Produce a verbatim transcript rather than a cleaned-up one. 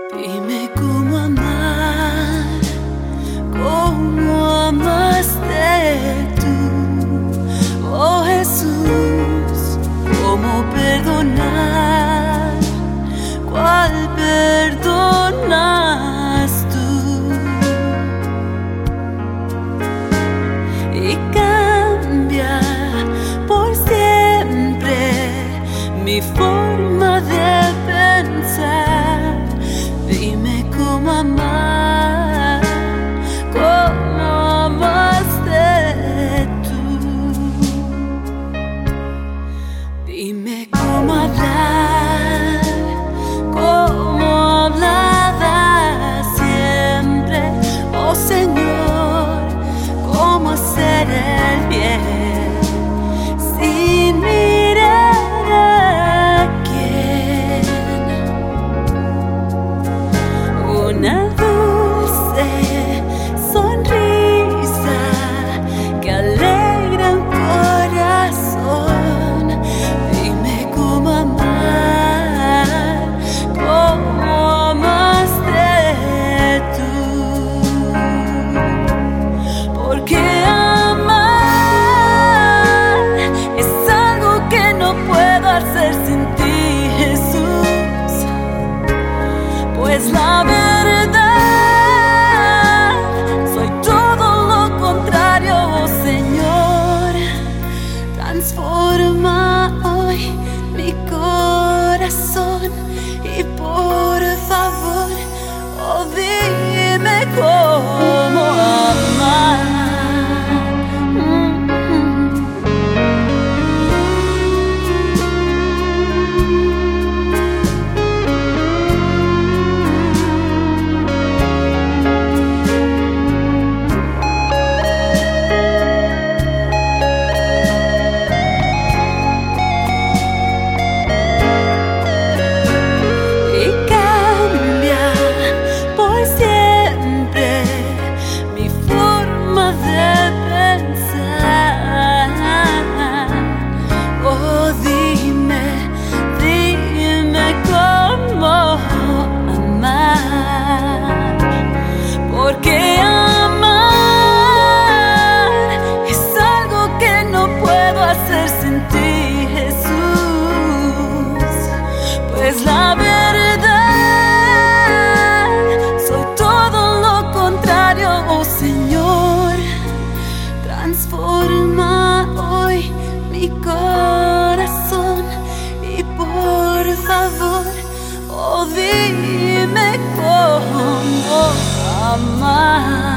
Dime cómo amar, cómo amaste tú, oh Jesús, cómo perdonar, cuál perdonas tú, y cambia por siempre mi forma de pensar. Dime cómo amar, cómo amaste tú. Dime cómo hablar, cómo hablaba siempre, oh Señor, cómo hacer el bien sin mirar a quién. Una dulce sonrisa que alegra un corazón. Dime cómo amar, cómo amaste tú. Porque amar es algo que no puedo hacer sin ti, Jesús. Pues la verdad, soy todo lo contrario, oh Señor. Transforma hoy mi corazón y por favor, oh dime cómo amar. Porque amar es algo que no puedo hacer sin ti, Jesús. Pues la verdad, soy todo lo contrario, oh Señor. Transforma hoy mi corazón y por favor, oh dime cómo amar.